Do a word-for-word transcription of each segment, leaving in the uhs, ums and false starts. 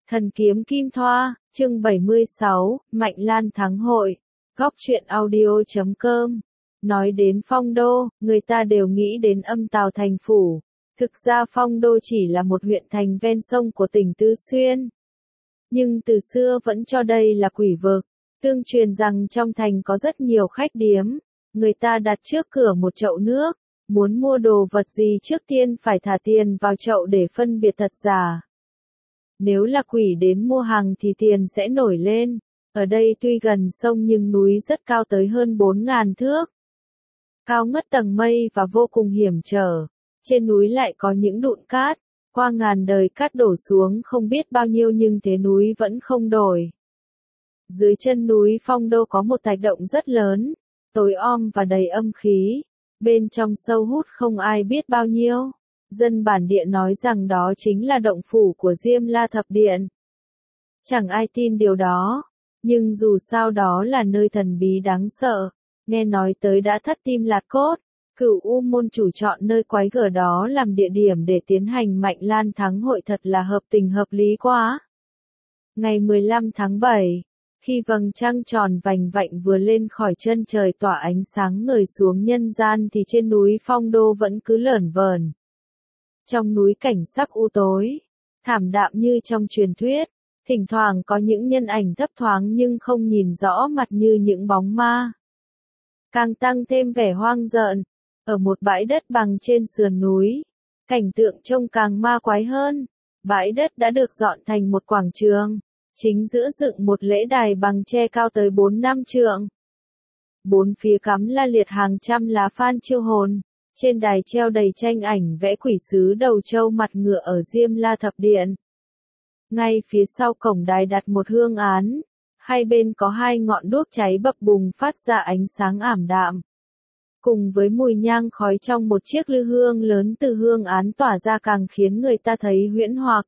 Thần kiếm Kim Thoa, chương bảy mươi sáu, Mạnh Lan thắng hội. Góc truyện audio chấm com. Nói đến Phong Đô, người ta đều nghĩ đến Âm Tào thành phủ. Thực ra Phong Đô chỉ là một huyện thành ven sông của tỉnh Tứ Xuyên. Nhưng từ xưa vẫn cho đây là quỷ vực. Tương truyền rằng trong thành có rất nhiều khách điếm. Người ta đặt trước cửa một chậu nước. Muốn mua đồ vật gì trước tiên phải thả tiền vào chậu để phân biệt thật giả. Nếu là quỷ đến mua hàng thì tiền sẽ nổi lên. Ở đây tuy gần sông nhưng núi rất cao tới hơn bốn ngàn thước. Cao ngất tầng mây và vô cùng hiểm trở. Trên núi lại có những đụn cát. Qua ngàn đời cát đổ xuống không biết bao nhiêu nhưng thế núi vẫn không đổi. Dưới chân núi Phong Đô có một thạch động rất lớn. Tối om và đầy âm khí. Bên trong sâu hút không ai biết bao nhiêu. Dân bản địa nói rằng đó chính là động phủ của Diêm La Thập Điện. Chẳng ai tin điều đó, nhưng dù sao đó là nơi thần bí đáng sợ, nghe nói tới đã thất tim lạc cốt. Cửu U môn chủ chọn nơi quái gở đó làm địa điểm để tiến hành Mạnh Lan thắng hội thật là hợp tình hợp lý quá. Ngày mười lăm tháng bảy, khi vầng trăng tròn vành vạnh vừa lên khỏi chân trời tỏa ánh sáng ngời xuống nhân gian thì trên núi Phong Đô vẫn cứ lởn vởn. Trong núi cảnh sắc u tối, thảm đạm như trong truyền thuyết, thỉnh thoảng có những nhân ảnh thấp thoáng nhưng không nhìn rõ mặt như những bóng ma. Càng tăng thêm vẻ hoang dợn, ở một bãi đất bằng trên sườn núi, cảnh tượng trông càng ma quái hơn. Bãi đất đã được dọn thành một quảng trường, chính giữa dựng một lễ đài bằng tre cao tới bốn năm trượng. Bốn phía cắm la liệt hàng trăm lá phan chiêu hồn. Trên đài treo đầy tranh ảnh vẽ quỷ sứ đầu trâu mặt ngựa ở Diêm La Thập Điện. Ngay phía sau cổng đài đặt một hương án. Hai bên có hai ngọn đuốc cháy bập bùng phát ra ánh sáng ảm đạm. Cùng với mùi nhang khói trong một chiếc lư hương lớn từ hương án tỏa ra càng khiến người ta thấy huyễn hoặc.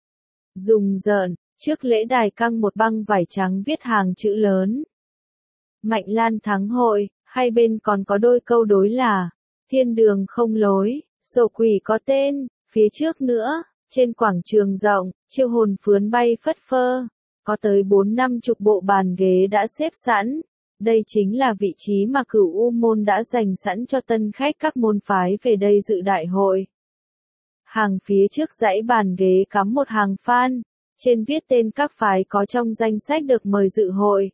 Rùng rợn, trước lễ đài căng một băng vải trắng viết hàng chữ lớn. Mạnh Lan thắng hội, hai bên còn có đôi câu đối là thiên đường không lối, sổ quỷ có tên. Phía trước nữa, trên quảng trường rộng, chiêu hồn phướn bay phất phơ, có tới bốn năm chục bộ bàn ghế đã xếp sẵn. Đây chính là vị trí mà Cửu U môn đã dành sẵn cho tân khách các môn phái về đây dự đại hội. Hàng phía trước dãy bàn ghế cắm một hàng phan, trên viết tên các phái có trong danh sách được mời dự hội.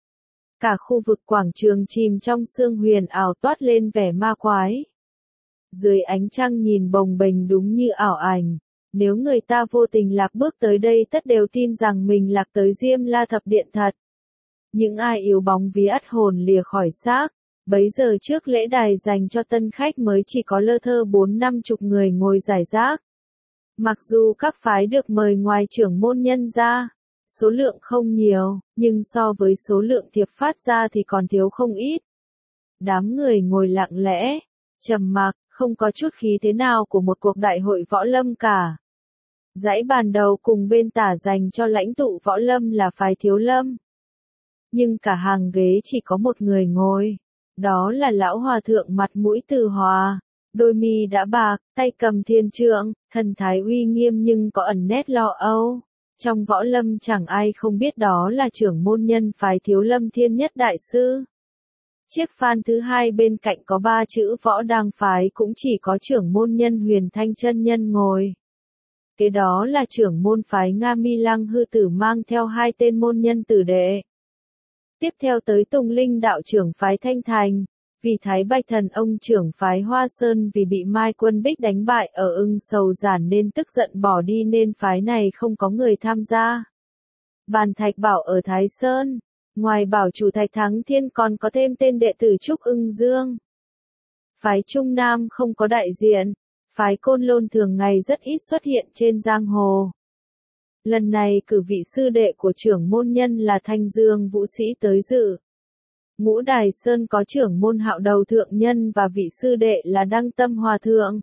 Cả khu vực quảng trường chìm trong sương huyền ảo toát lên vẻ ma quái. Dưới ánh trăng nhìn bồng bềnh đúng như ảo ảnh, nếu người ta vô tình lạc bước tới đây tất đều tin rằng mình lạc tới Diêm La Thập Điện thật. Những ai yếu bóng vía ắt hồn lìa khỏi xác, bấy giờ trước lễ đài dành cho tân khách mới chỉ có lơ thơ bốn năm chục người ngồi rải rác. Mặc dù các phái được mời ngoài trưởng môn nhân ra, số lượng không nhiều, nhưng so với số lượng thiệp phát ra thì còn thiếu không ít. Đám người ngồi lặng lẽ, trầm mặc, không có chút khí thế nào của một cuộc đại hội võ lâm cả. Dãy bàn đầu cùng bên tả dành cho lãnh tụ võ lâm là phái Thiếu Lâm. Nhưng cả hàng ghế chỉ có một người ngồi, đó là lão hòa thượng mặt mũi từ hòa, đôi mi đã bạc, tay cầm thiên trượng, thần thái uy nghiêm nhưng có ẩn nét lo âu. Trong võ lâm chẳng ai không biết đó là trưởng môn nhân phái Thiếu Lâm Thiên Nhất Đại Sư. Chiếc phan thứ hai bên cạnh có ba chữ võ đang phái cũng chỉ có trưởng môn nhân Huyền Thanh chân nhân ngồi. Kế đó là trưởng môn phái Nga Mi Lăng Hư Tử mang theo hai tên môn nhân tử đệ. Tiếp theo tới Tùng Linh đạo trưởng phái Thanh Thành, vì Thái Bạch Thần ông trưởng phái Hoa Sơn vì bị Mai Quân Bích đánh bại ở Ưng Sầu Giản nên tức giận bỏ đi nên phái này không có người tham gia. Bàn Thạch Bảo ở Thái Sơn, ngoài bảo chủ Thạch Thắng Thiên còn có thêm tên đệ tử Trúc Ưng Dương. Phái Trung Nam không có đại diện, phái Côn Lôn thường ngày rất ít xuất hiện trên giang hồ. Lần này cử vị sư đệ của trưởng môn nhân là Thanh Dương Vũ Sĩ tới dự. Ngũ Đài Sơn có trưởng môn Hạo Đầu Thượng Nhân và vị sư đệ là Đăng Tâm Hòa Thượng.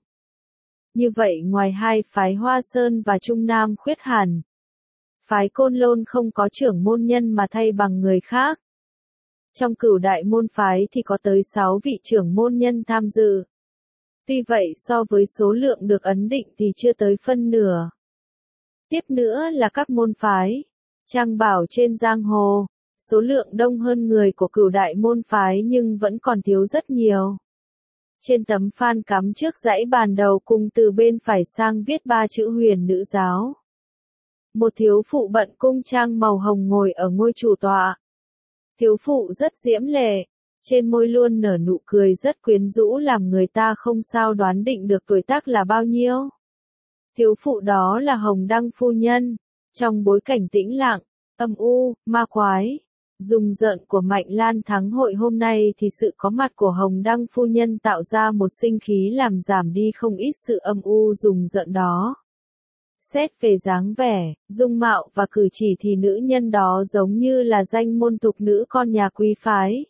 Như vậy ngoài hai phái Hoa Sơn và Trung Nam khuyết hẳn, phái Côn Lôn không có trưởng môn nhân mà thay bằng người khác. Trong cửu đại môn phái thì có tới sáu vị trưởng môn nhân tham dự. Tuy vậy so với số lượng được ấn định thì chưa tới phân nửa. Tiếp nữa là các môn phái, trang bảo trên giang hồ, số lượng đông hơn người của cửu đại môn phái nhưng vẫn còn thiếu rất nhiều. Trên tấm phan cắm trước dãy bàn đầu cung từ bên phải sang viết ba chữ Huyền Nữ Giáo. Một thiếu phụ bận cung trang màu hồng ngồi ở ngôi chủ tọa. Thiếu phụ rất diễm lệ, trên môi luôn nở nụ cười rất quyến rũ làm người ta không sao đoán định được tuổi tác là bao nhiêu. Thiếu phụ đó là Hồng Đăng phu nhân, trong bối cảnh tĩnh lặng, âm u, ma quái. Dùng rợn của Mạnh Lan Thắng hội hôm nay thì sự có mặt của Hồng Đăng phu nhân tạo ra một sinh khí làm giảm đi không ít sự âm u dùng rợn đó. Xét về dáng vẻ, dung mạo và cử chỉ thì nữ nhân đó giống như là danh môn tục nữ con nhà quý phái.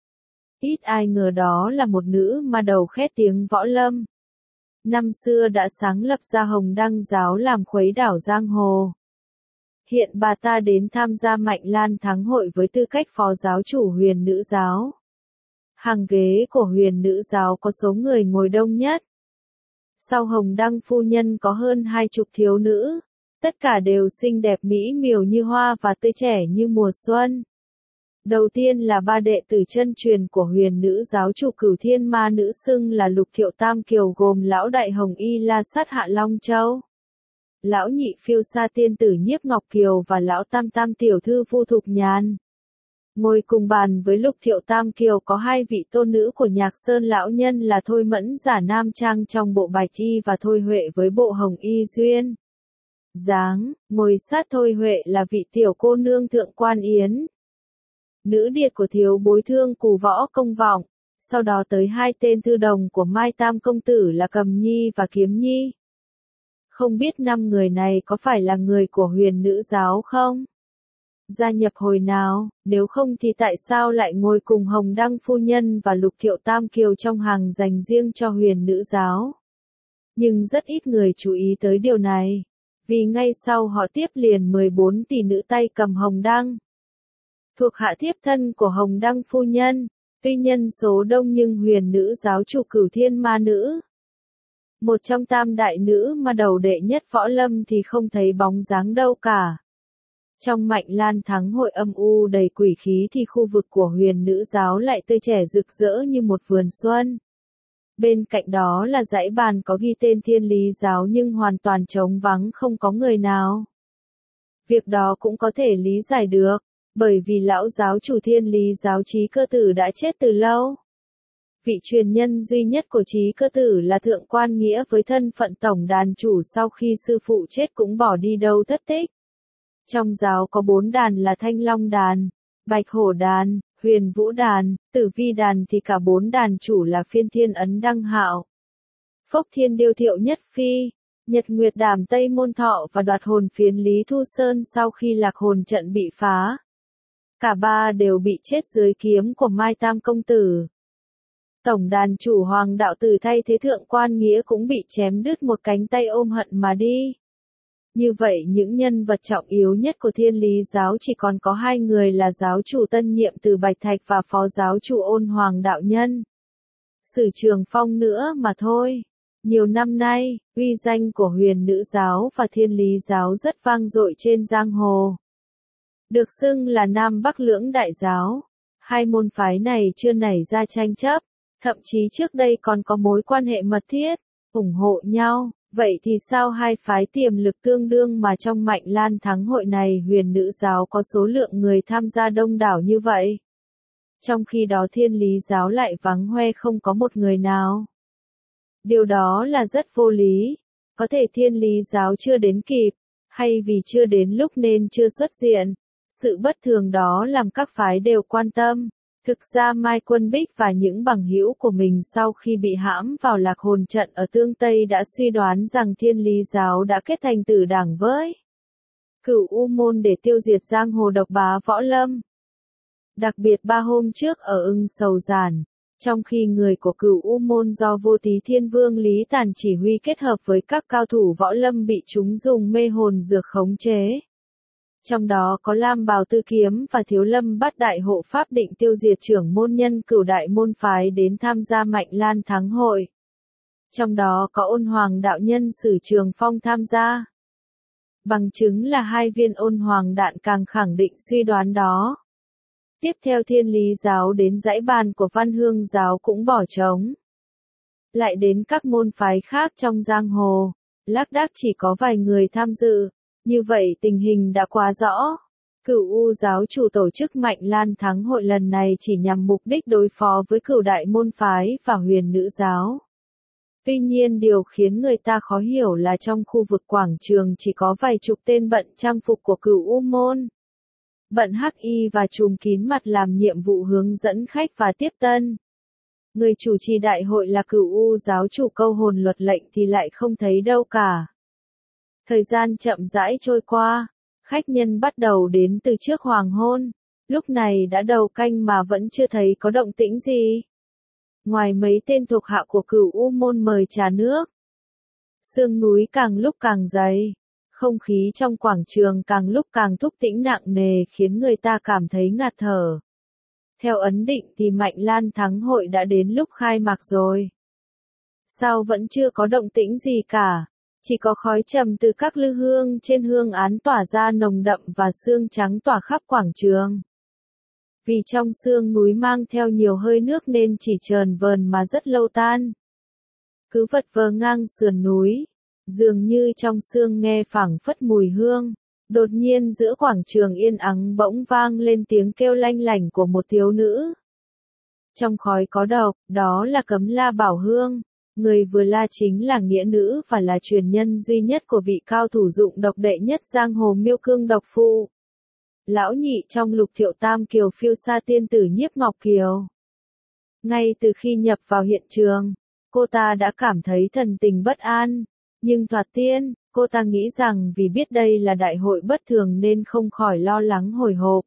Ít ai ngờ đó là một nữ mà đầu khét tiếng võ lâm. Năm xưa đã sáng lập ra Hồng Đăng giáo làm khuấy đảo giang hồ. Hiện bà ta đến tham gia Mạnh Lan Thắng hội với tư cách phó giáo chủ Huyền Nữ Giáo. Hàng ghế của Huyền Nữ Giáo có số người ngồi đông nhất. Sau Hồng Đăng phu nhân có hơn hai chục thiếu nữ, tất cả đều xinh đẹp mỹ miều như hoa và tươi trẻ như mùa xuân. Đầu tiên là ba đệ tử chân truyền của Huyền Nữ Giáo chủ Cửu Thiên Ma Nữ xưng là Lục Thiệu Tam Kiều gồm lão đại Hồng Y La Sát Hạ Long Châu, lão nhị Phiêu Sa tiên tử Nhiếp Ngọc Kiều và lão tam tam tiểu thư Vu Thục Nhàn. Ngồi cùng bàn với Lục Thiệu Tam Kiều có hai vị tôn nữ của Nhạc Sơn lão nhân là Thôi Mẫn giả nam trang trong bộ bạch y và Thôi Huệ với bộ hồng y duyên dáng. Ngồi sát Thôi Huệ là vị tiểu cô nương Thượng Quan Yến, nữ điệt của thiếu bối Thương Cù Võ Công Vọng. Sau đó tới hai tên thư đồng của Mai Tam công tử là Cầm Nhi và Kiếm Nhi. Không biết năm người này có phải là người của Huyền Nữ Giáo không? Gia nhập hồi nào, nếu không thì tại sao lại ngồi cùng Hồng Đăng phu nhân và Lục Thiệu Tam Kiều trong hàng dành riêng cho Huyền Nữ Giáo? Nhưng rất ít người chú ý tới điều này, vì ngay sau họ tiếp liền mười bốn tỷ nữ tay cầm Hồng Đăng. Thuộc hạ thiếp thân của Hồng Đăng phu nhân, tuy nhân số đông nhưng Huyền Nữ Giáo chủ Cửu Thiên Ma Nữ, một trong tam đại nữ mà đầu đệ nhất võ lâm thì không thấy bóng dáng đâu cả. Trong Mạnh Lan Thắng hội âm u đầy quỷ khí thì khu vực của Huyền Nữ Giáo lại tươi trẻ rực rỡ như một vườn xuân. Bên cạnh đó là dãy bàn có ghi tên Thiên Lý Giáo nhưng hoàn toàn trống vắng không có người nào. Việc đó cũng có thể lý giải được, bởi vì lão giáo chủ Thiên Lý Giáo Trí Cơ Tử đã chết từ lâu. Vị truyền nhân duy nhất của Trí Cơ Tử là Thượng Quan Nghĩa với thân phận tổng đàn chủ sau khi sư phụ chết cũng bỏ đi đâu thất tích. Trong giáo có bốn đàn là Thanh Long đàn, Bạch Hổ đàn, Huyền Vũ đàn, Tử Vi đàn thì cả bốn đàn chủ là Phiên Thiên Ấn Đăng Hạo, Phốc Thiên Điêu Thiệu Nhất Phi, Nhật Nguyệt Đàm Tây Môn Thọ và Đoạt Hồn Phiến Lý Thu Sơn sau khi Lạc Hồn trận bị phá. Cả ba đều bị chết dưới kiếm của Mai Tam công tử. Tổng đàn chủ Hoàng Đạo Tử thay thế Thượng Quan Nghĩa cũng bị chém đứt một cánh tay ôm hận mà đi. Như vậy những nhân vật trọng yếu nhất của Thiên Lý Giáo chỉ còn có hai người là giáo chủ tân nhiệm Từ Bạch Thạch và phó giáo chủ Ôn Hoàng đạo nhân Sử Trường Phong nữa mà thôi. Nhiều năm nay, uy danh của Huyền Nữ Giáo và Thiên Lý Giáo rất vang dội trên giang hồ. Được xưng là Nam Bắc lưỡng đại giáo, hai môn phái này chưa nảy ra tranh chấp, thậm chí trước đây còn có mối quan hệ mật thiết, ủng hộ nhau. Vậy thì sao hai phái tiềm lực tương đương mà trong Mạnh Lan Thắng hội này Huyền Nữ Giáo có số lượng người tham gia đông đảo như vậy? Trong khi đó Thiên Lý Giáo lại vắng hoe không có một người nào. Điều đó là rất vô lý. Có thể Thiên Lý Giáo chưa đến kịp, hay vì chưa đến lúc nên chưa xuất diện. Sự bất thường đó làm các phái đều quan tâm. Thực ra Mai Quân Bích và những bằng hữu của mình sau khi bị hãm vào Lạc Hồn trận ở Tương Tây đã suy đoán rằng Thiên Lý Giáo đã kết thành tử đảng với Cửu U Môn để tiêu diệt giang hồ độc bá võ lâm. Đặc biệt ba hôm trước ở Ưng Sầu Giản, trong khi người của Cửu U Môn do Vô Tí Thiên Vương Lý Tàn chỉ huy kết hợp với các cao thủ võ lâm bị chúng dùng mê hồn dược khống chế. Trong đó có Lam Bào Tư Kiếm và Thiếu Lâm Bát Đại Hộ Pháp định tiêu diệt trưởng môn nhân Cửu đại môn phái đến tham gia Mạnh Lan Thắng hội. Trong đó có Ôn Hoàng đạo nhân Sử Trường Phong tham gia. Bằng chứng là hai viên ôn hoàng đạn càng khẳng định suy đoán đó. Tiếp theo Thiên Lý giáo đến dãy bàn của Văn Hương giáo cũng bỏ trống. Lại đến các môn phái khác trong giang hồ, lác đác chỉ có vài người tham dự, như vậy tình hình đã quá rõ. Cửu U giáo chủ tổ chức Mạnh Lan Thắng hội lần này chỉ nhằm mục đích đối phó với cửu đại môn phái và huyền nữ giáo. Tuy nhiên điều khiến người ta khó hiểu là trong khu vực quảng trường chỉ có vài chục tên bận trang phục của Cửu U môn. Bận hắc y và trùm kín mặt làm nhiệm vụ hướng dẫn khách và tiếp tân. Người chủ trì đại hội là Cửu U giáo chủ câu hồn luật lệnh thì lại không thấy đâu cả. Thời gian chậm rãi trôi qua, khách nhân bắt đầu đến từ trước hoàng hôn, lúc này đã đầu canh mà vẫn chưa thấy có động tĩnh gì. Ngoài mấy tên thuộc hạ của Cửu U môn mời trà nước, sương núi càng lúc càng dày, không khí trong quảng trường càng lúc càng thúc tĩnh nặng nề khiến người ta cảm thấy ngạt thở. Theo ấn định thì Mạnh Lan Thắng hội đã đến lúc khai mạc rồi. Sao vẫn chưa có động tĩnh gì cả, chỉ có khói trầm từ các lư hương trên hương án tỏa ra nồng đậm và sương trắng tỏa khắp quảng trường. Vì trong sương núi mang theo nhiều hơi nước nên chỉ chờn vờn mà rất lâu tan. Cứ vật vờ ngang sườn núi, dường như trong sương nghe phảng phất mùi hương. Đột nhiên giữa quảng trường yên ắng bỗng vang lên tiếng kêu lanh lảnh của một thiếu nữ. Trong khói có độc, đó là Cấm La Bảo Hương. Người vừa la chính là nghĩa nữ và là truyền nhân duy nhất của vị cao thủ dụng độc đệ nhất giang hồ Miêu Cương Độc Phụ. Lão nhị trong Lục Thiệu Tam Kiều phiêu sa tiên tử Nhiếp Ngọc Kiều. Ngay từ khi nhập vào hiện trường, cô ta đã cảm thấy thần tình bất an, nhưng thoạt tiên, cô ta nghĩ rằng vì biết đây là đại hội bất thường nên không khỏi lo lắng hồi hộp.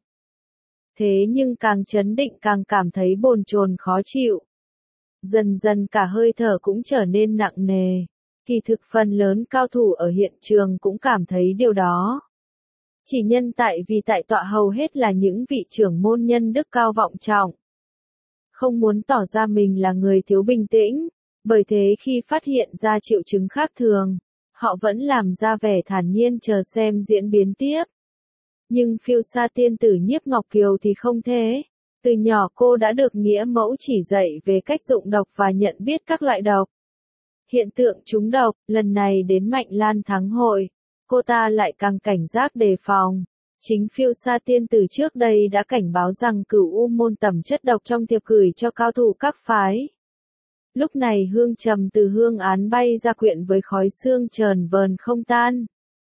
Thế nhưng càng chấn định càng cảm thấy bồn chồn khó chịu. Dần dần cả hơi thở cũng trở nên nặng nề. Kỳ thực phần lớn cao thủ ở hiện trường cũng cảm thấy điều đó. Chỉ nhân tại vì tại tọa hầu hết là những vị trưởng môn nhân đức cao vọng trọng. Không muốn tỏ ra mình là người thiếu bình tĩnh, bởi thế khi phát hiện ra triệu chứng khác thường, họ vẫn làm ra vẻ thản nhiên chờ xem diễn biến tiếp. Nhưng phiêu sa tiên tử Nhiếp Ngọc Kiều thì không thế. Từ nhỏ cô đã được nghĩa mẫu chỉ dạy về cách dụng độc và nhận biết các loại độc. Hiện tượng trúng độc, lần này đến Mạnh Lan Thắng hội, cô ta lại càng cảnh giác đề phòng. Chính phiêu sa tiên tử trước đây đã cảnh báo rằng Cửu U môn tẩm chất độc trong thiệp gửi cho cao thủ các phái. Lúc này hương trầm từ hương án bay ra quyện với khói sương chờn vờn không tan.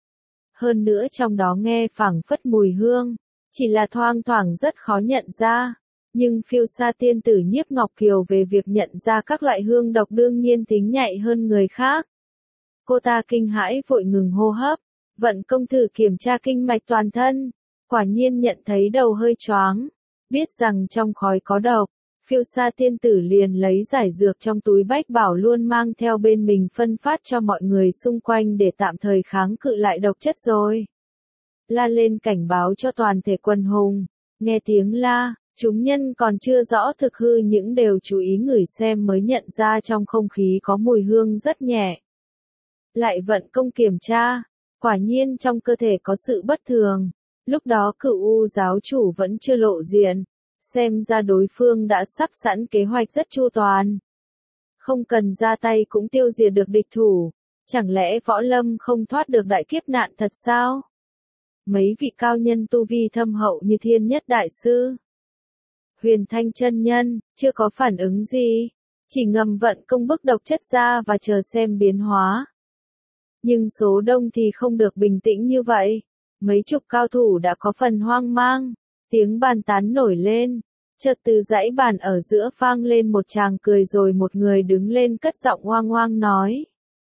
Hơn nữa trong đó nghe phảng phất mùi hương, chỉ là thoang thoảng rất khó nhận ra. Nhưng phiêu sa tiên tử Nhiếp Ngọc Kiều về việc nhận ra các loại hương độc đương nhiên tính nhạy hơn người khác. Cô ta kinh hãi vội ngừng hô hấp, vận công thử kiểm tra kinh mạch toàn thân, quả nhiên nhận thấy đầu hơi choáng, biết rằng trong khói có độc. Phiêu sa tiên tử liền lấy giải dược trong túi bách bảo luôn mang theo bên mình phân phát cho mọi người xung quanh để tạm thời kháng cự lại độc chất rồi. La lên cảnh báo cho toàn thể quần hùng, nghe tiếng la, chúng nhân còn chưa rõ thực hư những đều chú ý ngửi xem mới nhận ra trong không khí có mùi hương rất nhẹ. Lại vận công kiểm tra, quả nhiên trong cơ thể có sự bất thường, lúc đó Cửu U giáo chủ vẫn chưa lộ diện. Xem ra đối phương đã sắp sẵn kế hoạch rất chu toàn. Không cần ra tay cũng tiêu diệt được địch thủ. Chẳng lẽ võ lâm không thoát được đại kiếp nạn thật sao? Mấy vị cao nhân tu vi thâm hậu như Thiên Nhất Đại Sư, Huyền Thanh chân nhân, chưa có phản ứng gì. Chỉ ngầm vận công bức độc chất ra và chờ xem biến hóa. Nhưng số đông thì không được bình tĩnh như vậy. Mấy chục cao thủ đã có phần hoang mang. Tiếng bàn tán nổi lên, chợt từ dãy bàn ở giữa vang lên một tràng cười rồi một người đứng lên cất giọng oang oang nói.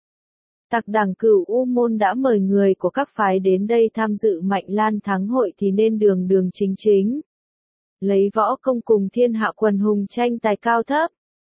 Tặc đảng Cửu U môn đã mời người của các phái đến đây tham dự Mạnh Lan Thắng hội thì nên đường đường chính chính. Lấy võ công cùng thiên hạ quần hùng tranh tài cao thấp.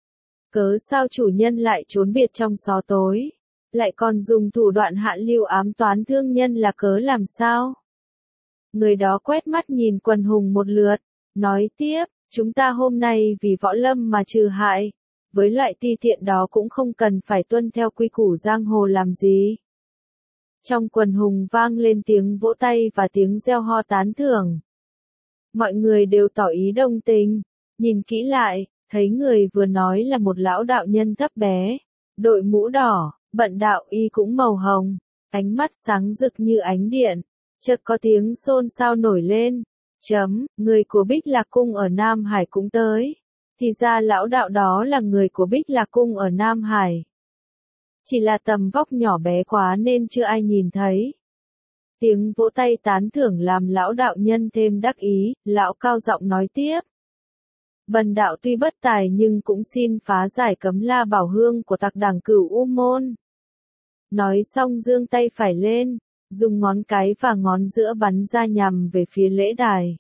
Cớ sao chủ nhân lại trốn biệt trong xó tối, lại còn dùng thủ đoạn hạ lưu ám toán thương nhân là cớ làm sao? Người đó quét mắt nhìn quần hùng một lượt, nói tiếp, chúng ta hôm nay vì võ lâm mà trừ hại, với loại ti tiện đó cũng không cần phải tuân theo quy củ giang hồ làm gì. Trong quần hùng vang lên tiếng vỗ tay và tiếng reo ho tán thưởng. Mọi người đều tỏ ý đồng tình, nhìn kỹ lại, thấy người vừa nói là một lão đạo nhân thấp bé, đội mũ đỏ, bận đạo y cũng màu hồng, ánh mắt sáng rực như ánh điện. Chợt có tiếng xôn xao nổi lên, chấm, người của Bích Lạc Cung ở Nam Hải cũng tới. Thì ra lão đạo đó là người của Bích Lạc Cung ở Nam Hải. Chỉ là tầm vóc nhỏ bé quá nên chưa ai nhìn thấy. Tiếng vỗ tay tán thưởng làm lão đạo nhân thêm đắc ý, lão cao giọng nói tiếp. Bần đạo tuy bất tài nhưng cũng xin phá giải cấm la bảo hương của tặc đảng Cửu U Môn. Nói xong giương tay phải lên, dùng ngón cái và ngón giữa bắn ra nhằm về phía lễ đài.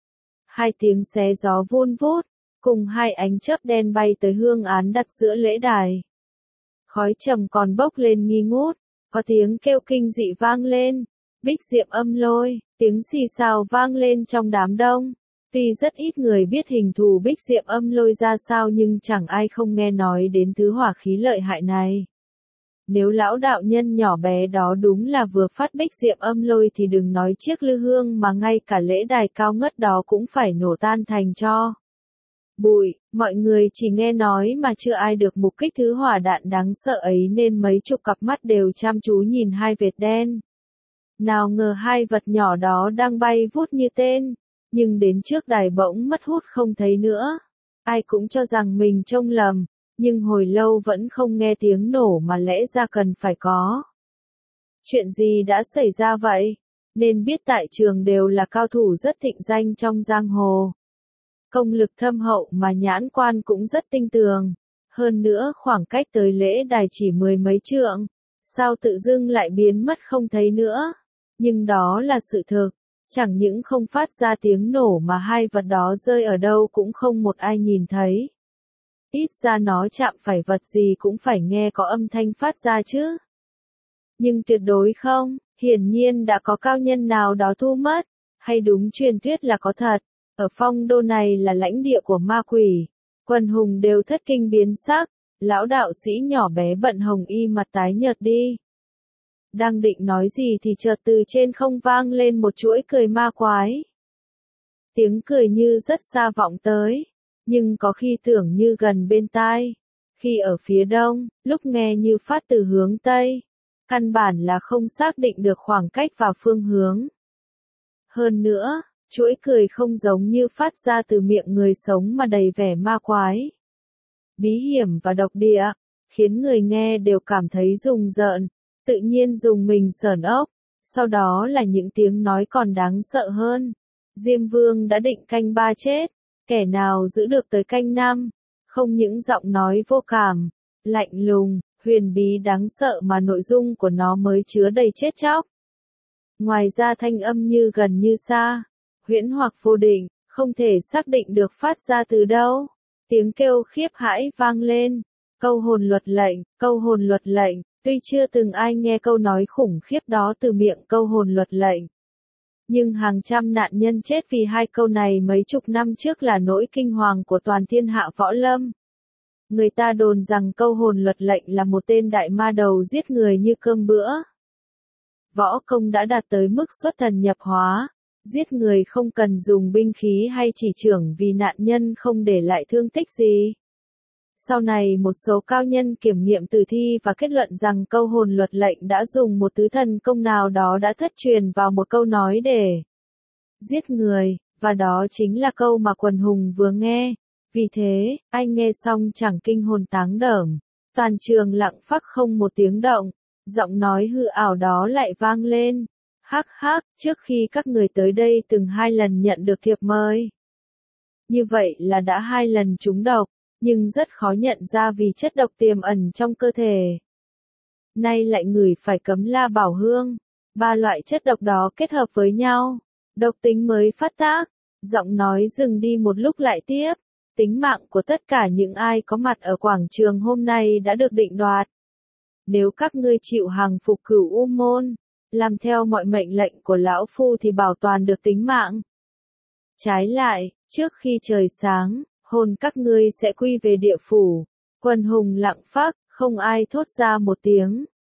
Hai tiếng xé gió vun vút, cùng hai ánh chớp đen bay tới hương án đặt giữa lễ đài. Khói trầm còn bốc lên nghi ngút, có tiếng kêu kinh dị vang lên, Bích Diệm Âm Lôi, tiếng xì xào vang lên trong đám đông. Tuy rất ít người biết hình thù Bích Diệm Âm Lôi ra sao nhưng chẳng ai không nghe nói đến thứ hỏa khí lợi hại này. Nếu lão đạo nhân nhỏ bé đó đúng là vừa phát Bích Diệm Âm Lôi thì đừng nói chiếc lư hương mà ngay cả lễ đài cao ngất đó cũng phải nổ tan thành tro bụi. Mọi người chỉ nghe nói mà chưa ai được mục kích thứ hỏa đạn đáng sợ ấy nên mấy chục cặp mắt đều chăm chú nhìn hai vệt đen. Nào ngờ hai vật nhỏ đó đang bay vút như tên, nhưng đến trước đài bỗng mất hút không thấy nữa. Ai cũng cho rằng mình trông lầm, nhưng hồi lâu vẫn không nghe tiếng nổ mà lẽ ra cần phải có. Chuyện gì đã xảy ra vậy? Nên biết tại trường đều là cao thủ rất thịnh danh trong giang hồ. Công lực thâm hậu mà nhãn quan cũng rất tinh tường. Hơn nữa khoảng cách tới lễ đài chỉ mười mấy trượng. Sao tự dưng lại biến mất không thấy nữa? Nhưng đó là sự thực. Chẳng những không phát ra tiếng nổ mà hai vật đó rơi ở đâu cũng không một ai nhìn thấy. Ít ra nó chạm phải vật gì cũng phải nghe có âm thanh phát ra chứ. Nhưng tuyệt đối không, hiển nhiên đã có cao nhân nào đó thu mất, hay đúng truyền thuyết là có thật. Ở phong đô này là lãnh địa của ma quỷ, quần hùng đều thất kinh biến sắc, lão đạo sĩ nhỏ bé bận hồng y mặt tái nhợt đi. Đang định nói gì thì chợt từ trên không vang lên một chuỗi cười ma quái. Tiếng cười như rất xa vọng tới, nhưng có khi tưởng như gần bên tai. Khi ở phía đông, lúc nghe như phát từ hướng tây. Căn bản là không xác định được khoảng cách và phương hướng. Hơn nữa, chuỗi cười không giống như phát ra từ miệng người sống mà đầy vẻ ma quái. Bí hiểm và độc địa, khiến người nghe đều cảm thấy rùng rợn, tự nhiên dùng mình sởn ốc. Sau đó là những tiếng nói còn đáng sợ hơn. Diêm Vương đã định canh ba chết, kẻ nào giữ được tới canh năm. Không những giọng nói vô cảm, lạnh lùng, huyền bí đáng sợ mà nội dung của nó mới chứa đầy chết chóc. Ngoài ra thanh âm như gần như xa, huyễn hoặc vô định, không thể xác định được phát ra từ đâu. Tiếng kêu khiếp hãi vang lên, câu hồn luật lệnh, câu hồn luật lệnh, tuy chưa từng ai nghe câu nói khủng khiếp đó từ miệng câu hồn luật lệnh. Nhưng hàng trăm nạn nhân chết vì hai câu này mấy chục năm trước là nỗi kinh hoàng của toàn thiên hạ võ lâm. Người ta đồn rằng câu hồn luật lệnh là một tên đại ma đầu giết người như cơm bữa. Võ công đã đạt tới mức xuất thần nhập hóa, giết người không cần dùng binh khí hay chỉ chưởng vì nạn nhân không để lại thương tích gì. Sau này một số cao nhân kiểm nghiệm tử thi và kết luận rằng câu hồn luật lệnh đã dùng một thứ thần công nào đó đã thất truyền vào một câu nói để giết người, và đó chính là câu mà quần hùng vừa nghe. Vì thế, anh nghe xong chẳng kinh hồn táng đởm, toàn trường lặng phắc không một tiếng động, giọng nói hư ảo đó lại vang lên. Hắc hắc, trước khi các người tới đây từng hai lần nhận được thiệp mời. Như vậy là đã hai lần trúng độc, nhưng rất khó nhận ra vì chất độc tiềm ẩn trong cơ thể. Nay lại ngửi phải cấm la bảo hương, ba loại chất độc đó kết hợp với nhau, độc tính mới phát tác. Giọng nói dừng đi một lúc lại tiếp, tính mạng của tất cả những ai có mặt ở quảng trường hôm nay đã được định đoạt. Nếu các ngươi chịu hàng phục Cửu U Môn, làm theo mọi mệnh lệnh của lão phu thì bảo toàn được tính mạng. Trái lại, trước khi trời sáng, hồn các ngươi sẽ quy về địa phủ. Quần hùng lặng phác, không ai thốt ra một tiếng.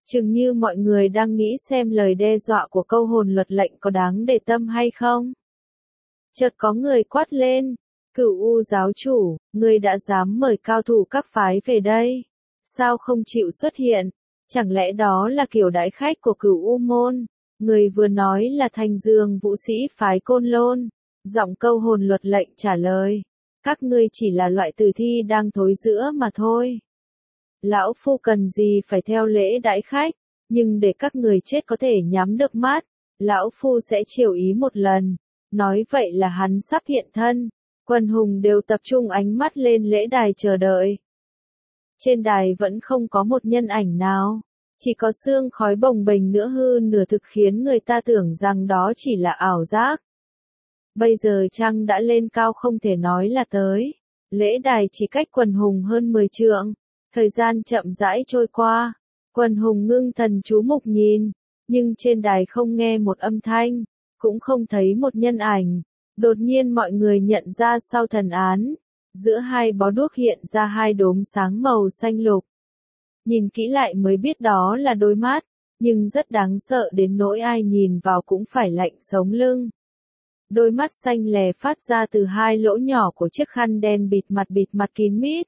Chừng như mọi người đang nghĩ xem lời đe dọa của câu hồn luật lệnh có đáng để tâm hay không. Chợt có người quát lên, Cửu U giáo chủ, ngươi đã dám mời cao thủ các phái về đây. Sao không chịu xuất hiện? Chẳng lẽ đó là kiểu đãi khách của Cửu U môn? Người vừa nói là Thanh Dương vũ sĩ phái Côn Lôn. Giọng câu hồn luật lệnh trả lời. Các ngươi chỉ là loại tử thi đang thối rữa mà thôi. Lão phu cần gì phải theo lễ đãi khách, nhưng để các người chết có thể nhắm được mắt, lão phu sẽ chiều ý một lần. Nói vậy là hắn sắp hiện thân. Quần hùng đều tập trung ánh mắt lên lễ đài chờ đợi. Trên đài vẫn không có một nhân ảnh nào, chỉ có sương khói bồng bềnh nửa hư nửa thực khiến người ta tưởng rằng đó chỉ là ảo giác. Bây giờ trăng đã lên cao không thể nói là tới. Lễ đài chỉ cách quần hùng hơn mười trượng. Thời gian chậm rãi trôi qua. Quần hùng ngưng thần chú mục nhìn. Nhưng trên đài không nghe một âm thanh. Cũng không thấy một nhân ảnh. Đột nhiên mọi người nhận ra sau thần án. Giữa hai bó đuốc hiện ra hai đốm sáng màu xanh lục. Nhìn kỹ lại mới biết đó là đôi mắt. Nhưng rất đáng sợ đến nỗi ai nhìn vào cũng phải lạnh sống lưng. Đôi mắt xanh lè phát ra từ hai lỗ nhỏ của chiếc khăn đen bịt mặt bịt mặt kín mít.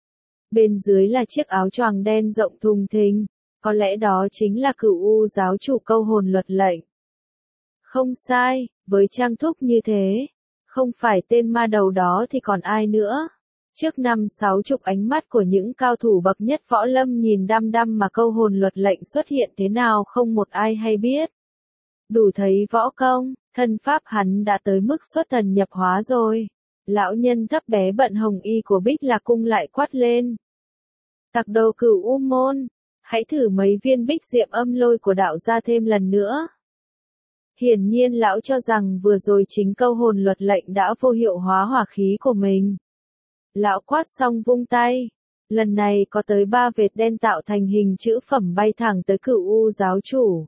Bên dưới là chiếc áo choàng đen rộng thùng thình, có lẽ đó chính là Cửu U giáo chủ câu hồn luật lệnh. Không sai, với trang thúc như thế, không phải tên ma đầu đó thì còn ai nữa. Trước năm sáu chục ánh mắt của những cao thủ bậc nhất võ lâm nhìn đăm đăm mà câu hồn luật lệnh xuất hiện thế nào không một ai hay biết. Đủ thấy võ công, thân pháp hắn đã tới mức xuất thần nhập hóa rồi. Lão nhân thấp bé bận hồng y của Bích Lạc Cung lại quát lên. Tặc đầu Cửu U môn, hãy thử mấy viên bích diệm âm lôi của đạo gia thêm lần nữa. Hiển nhiên lão cho rằng vừa rồi chính câu hồn luật lệnh đã vô hiệu hóa hỏa khí của mình. Lão quát xong vung tay. Lần này có tới ba vệt đen tạo thành hình chữ phẩm bay thẳng tới Cửu U giáo chủ.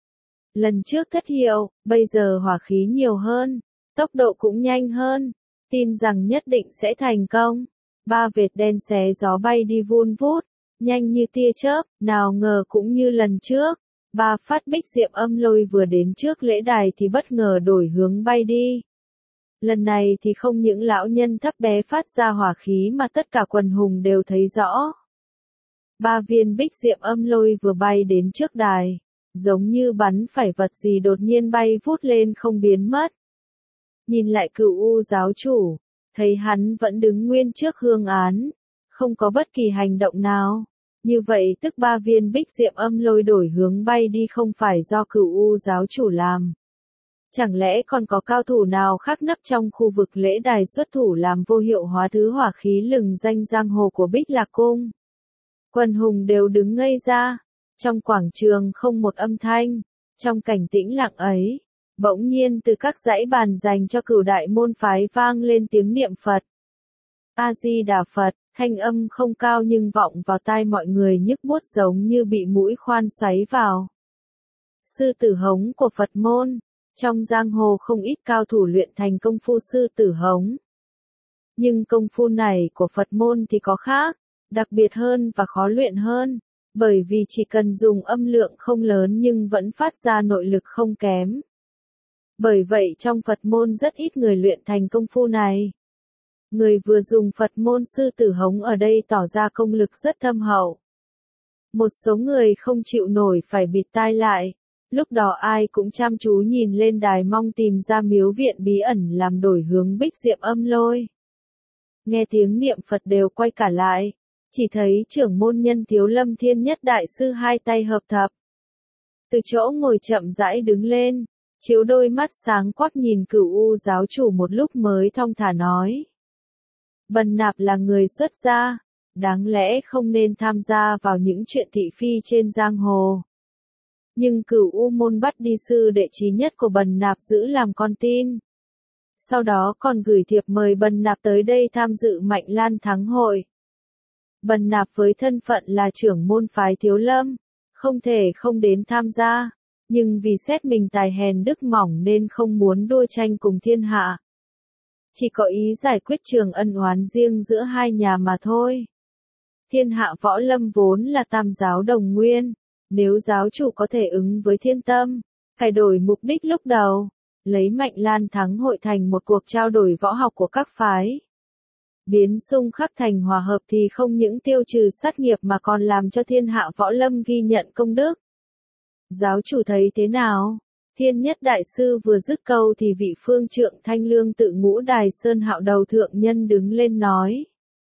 Lần trước thất hiệu, bây giờ hỏa khí nhiều hơn, tốc độ cũng nhanh hơn, tin rằng nhất định sẽ thành công. Ba vệt đen xé gió bay đi vun vút, nhanh như tia chớp, nào ngờ cũng như lần trước. Ba phát bích diệm âm lôi vừa đến trước lễ đài thì bất ngờ đổi hướng bay đi. Lần này thì không những lão nhân thấp bé phát ra hỏa khí mà tất cả quần hùng đều thấy rõ. Ba viên bích diệm âm lôi vừa bay đến trước đài. Giống như bắn phải vật gì đột nhiên bay vút lên không biến mất. Nhìn lại Cửu U giáo chủ, thấy hắn vẫn đứng nguyên trước hương án, không có bất kỳ hành động nào. Như vậy tức ba viên bích diệm âm lôi đổi hướng bay đi không phải do Cửu U giáo chủ làm. Chẳng lẽ còn có cao thủ nào khác nấp trong khu vực lễ đài xuất thủ làm vô hiệu hóa thứ hỏa khí lừng danh giang hồ của Bích Lạc Cung? Quần hùng đều đứng ngây ra. Trong quảng trường không một âm thanh, trong cảnh tĩnh lặng ấy, bỗng nhiên từ các dãy bàn dành cho cửu đại môn phái vang lên tiếng niệm Phật. A-di-đà Phật, thanh âm không cao nhưng vọng vào tai mọi người nhức buốt giống như bị mũi khoan xoáy vào. Sư tử hống của Phật môn, trong giang hồ không ít cao thủ luyện thành công phu sư tử hống. Nhưng công phu này của Phật môn thì có khác, đặc biệt hơn và khó luyện hơn. Bởi vì chỉ cần dùng âm lượng không lớn nhưng vẫn phát ra nội lực không kém. Bởi vậy trong Phật môn rất ít người luyện thành công phu này. Người vừa dùng Phật môn sư tử hống ở đây tỏ ra công lực rất thâm hậu. Một số người không chịu nổi phải bịt tai lại. Lúc đó ai cũng chăm chú nhìn lên đài mong tìm ra miếu viện bí ẩn làm đổi hướng bích diệm âm lôi. Nghe tiếng niệm Phật đều quay cả lại. Chỉ thấy trưởng môn nhân Thiếu Lâm Thiên Nhất Đại Sư hai tay hợp thập. Từ chỗ ngồi chậm rãi đứng lên, chiếu đôi mắt sáng quắc nhìn Cửu U giáo chủ một lúc mới thong thả nói. Bần nạp là người xuất gia, đáng lẽ không nên tham gia vào những chuyện thị phi trên giang hồ. Nhưng Cửu U môn bắt đi sư đệ trí nhất của bần nạp giữ làm con tin. Sau đó còn gửi thiệp mời bần nạp tới đây tham dự Mạnh Lan Thắng hội. Bần nạp với thân phận là trưởng môn phái Thiếu Lâm, không thể không đến tham gia, nhưng vì xét mình tài hèn đức mỏng nên không muốn đua tranh cùng thiên hạ. Chỉ có ý giải quyết trường ân oán riêng giữa hai nhà mà thôi. Thiên hạ võ lâm vốn là tam giáo đồng nguyên, Nếu giáo chủ có thể ứng với thiên tâm, thay đổi mục đích lúc đầu, lấy Mạnh Lan thắng hội thành một cuộc trao đổi võ học của các phái. Biến xung khắc thành hòa hợp thì không những tiêu trừ sát nghiệp mà còn làm cho thiên hạ võ lâm ghi nhận công đức. Giáo chủ thấy thế nào? Thiên Nhất Đại Sư vừa dứt câu thì vị phương trượng Thanh Lương tự Ngũ Đài Sơn Hạo đầu thượng nhân đứng lên nói.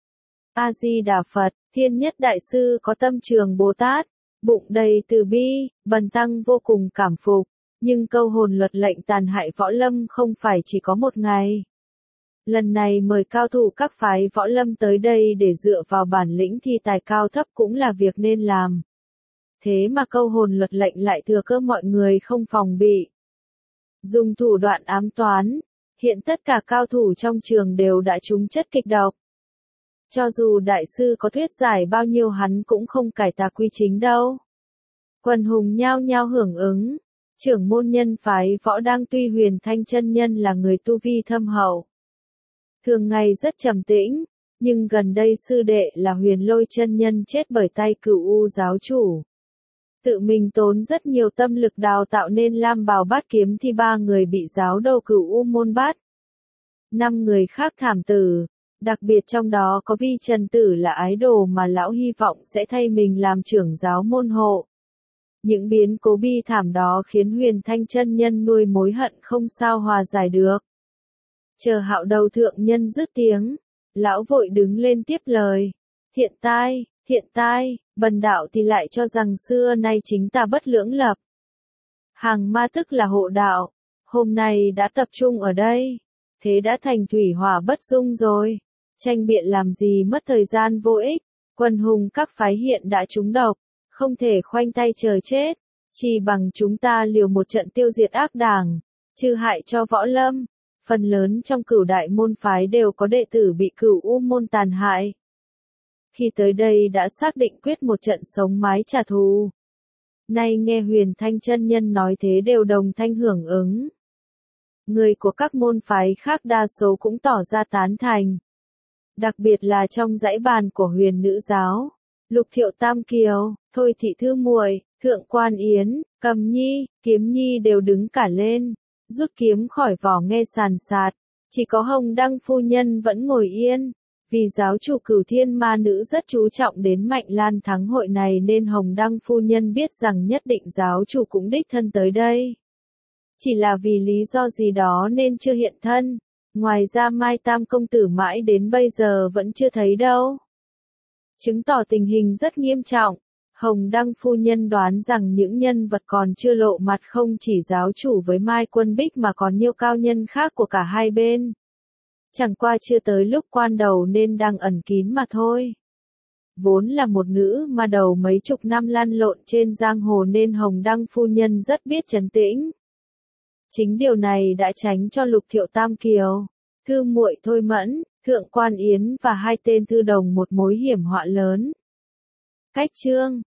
A-di-đà Phật, Thiên Nhất Đại Sư có tâm trường Bồ Tát, bụng đầy từ bi, bần tăng vô cùng cảm phục, nhưng câu hồn luật lệnh tàn hại võ lâm không phải chỉ có một ngày. Lần này mời cao thủ các phái võ lâm tới đây để dựa vào bản lĩnh thi tài cao thấp cũng là việc nên làm. Thế mà câu hồn luật lệnh lại thừa cơ mọi người không phòng bị. Dùng thủ đoạn ám toán, hiện tất cả cao thủ trong trường đều đã trúng chất kịch độc. Cho dù đại sư có thuyết giải bao nhiêu hắn cũng không cải tà quy chính đâu. Quần hùng nhao nhao hưởng ứng, trưởng môn nhân phái võ đang tuy Huyền Thanh chân nhân là người tu vi thâm hậu. Thường ngày rất trầm tĩnh, nhưng gần đây sư đệ là Huyền Lôi chân nhân chết bởi tay Cửu U giáo chủ. Tự mình tốn rất nhiều tâm lực đào tạo nên Lam Bào Bát Kiếm thì ba người bị giáo đầu Cửu U môn bắt. Năm người khác thảm tử, đặc biệt trong đó có Vi Trần Tử là ái đồ mà lão hy vọng sẽ thay mình làm trưởng giáo môn hộ. Những biến cố bi thảm đó khiến Huyền Thanh chân nhân nuôi mối hận không sao hòa giải được. Chờ Hạo đầu thượng nhân dứt tiếng, lão vội đứng lên tiếp lời. Thiện tai, thiện tai, bần đạo thì lại cho rằng xưa nay chính ta bất lưỡng lập. Hàng ma tức là hộ đạo, hôm nay đã tập trung ở đây, thế đã thành thủy hỏa bất dung rồi. Tranh biện làm gì mất thời gian vô ích, quần hùng các phái hiện đã trúng độc, không thể khoanh tay chờ chết, chỉ bằng chúng ta liều một trận tiêu diệt ác đảng, trừ hại cho võ lâm. Phần lớn trong Cửu đại môn phái đều có đệ tử bị Cửu U môn tàn hại. Khi tới đây đã xác định quyết một trận sống mái trả thù. Nay nghe Huyền Thanh chân nhân nói thế đều đồng thanh hưởng ứng. Người của các môn phái khác đa số cũng tỏ ra tán thành. Đặc biệt là trong dãy bàn của Huyền Nữ giáo, Lục Thiệu Tam Kiều, Thôi Thị Thư Muội, Thượng Quan Yến, Cầm Nhi, Kiếm Nhi đều đứng cả lên, rút kiếm khỏi vỏ nghe sàn sạt. Chỉ có Hồng Đăng phu nhân vẫn ngồi yên, vì giáo chủ Cửu Thiên Ma Nữ rất chú trọng đến Mạnh Lan thắng hội này nên Hồng Đăng phu nhân biết rằng nhất định giáo chủ cũng đích thân tới đây. Chỉ là vì lý do gì đó nên chưa hiện thân. Ngoài ra Mai Tam công tử mãi đến bây giờ vẫn chưa thấy đâu. Chứng tỏ tình hình rất nghiêm trọng. Hồng Đăng phu nhân đoán rằng những nhân vật còn chưa lộ mặt không chỉ giáo chủ với Mai Quân Bích mà còn nhiều cao nhân khác của cả hai bên. Chẳng qua chưa tới lúc quan đầu nên đang ẩn kín mà thôi. Vốn là một nữ mà đầu mấy chục năm lăn lộn trên giang hồ nên Hồng Đăng phu nhân rất biết trấn tĩnh. Chính điều này đã tránh cho Lục Thiệu Tam Kiều, Thư Muội Thôi Mẫn, Thượng Quan Yến và hai tên thư đồng một mối hiểm họa lớn. Cách chương